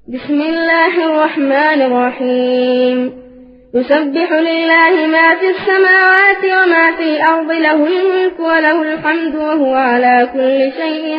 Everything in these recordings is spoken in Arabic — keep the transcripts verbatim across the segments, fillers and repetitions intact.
بسم الله الرحمن الرحيم يسبح لله ما في السماوات وما في الأرض له الملك وله الحمد وهو على كل شيء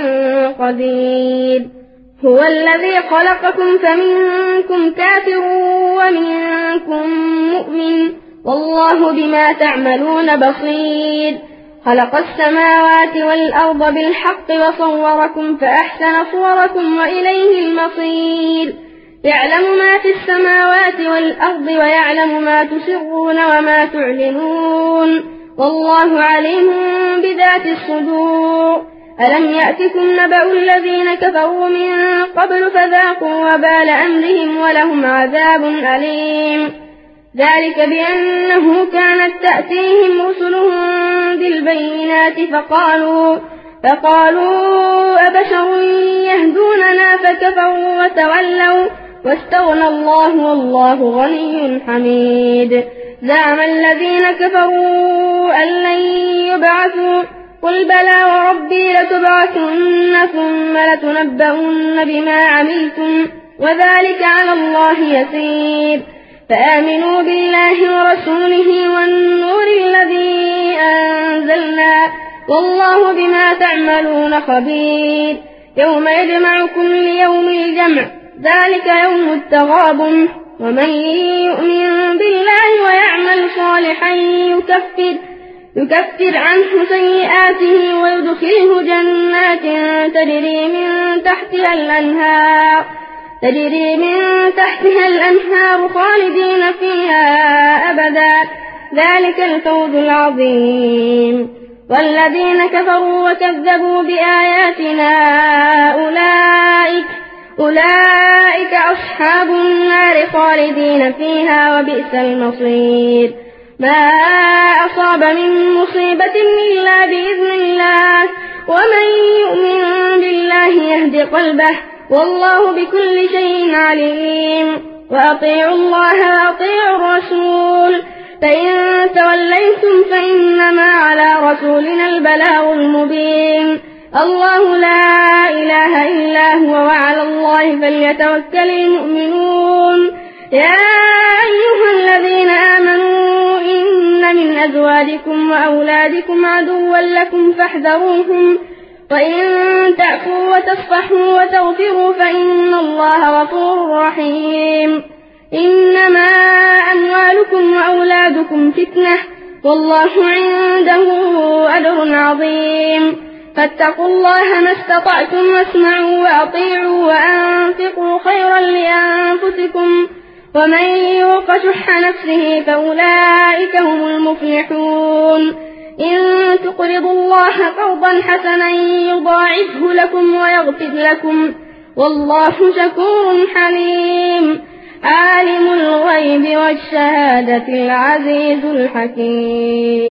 قدير هو الذي خلقكم فمنكم كافر ومنكم مؤمن والله بما تعملون بصير خلق السماوات والأرض بالحق وصوركم فأحسن صوركم وإليه المصير يعلم ما في السماوات والأرض ويعلم ما تسرون وما تعلنون والله عليم بذات الصدور ألم يأتكم نبأ الذين كفروا من قبل فذاقوا وبال أمرهم ولهم عذاب أليم ذلك بأنه كانت تأتيهم رسلهم بالبينات فقالوا فقالوا أبشر يهدوننا فكفروا وتولوا واستغنى الله والله غني حميد زعم الذين كفروا أن لن يبعثوا قل بلى وربي لتبعثن ثم لتنبؤن بما عملتم وذلك على الله يسير فآمنوا بالله ورسوله والنور الذي أنزلنا والله بما تعملون خبير يوم يجمعكم ليوم الجمع ذلك يوم التغابن ومن يؤمن بالله ويعمل صالحا يكفر يكفر عنه سيئاته ويدخله جنات تجري من تحتها الأنهار تجري من تحتها الأنهار خالدين فيها أبدا ذلك الفوز العظيم والذين كفروا وكذبوا بآياتنا أولئك أولئك أصحاب النار خالدين فيها وبئس المصير ما أصاب من مصيبة إلا بإذن الله ومن يؤمن بالله يهد قلبه والله بكل شيء عليم وأطيعوا الله وأطيعوا الرسول فإن توليتم فإنما على رسولنا البلاغ المبين الله لا إله إلا هو وعلى الله فليتوكل المؤمنون يا أيها الذين آمنوا إن من أزواجكم وأولادكم عدوا لكم فاحذروهم وإن تعفوا وتصفحوا وتغفروا فإن الله غفور رحيم إنما أموالكم وأولادكم فتنة والله عنده أجر عظيم فاتقوا الله ما استطعتم واسمعوا وأطيعوا وأنفقوا خيرا لأنفسكم ومن يوق شح نفسه فأولئك هم المفلحون إن تقرضوا الله قرضا حسنا يضاعفه لكم ويغفر لكم والله شكور حليم عالم الغيب والشهادة العزيز الحكيم.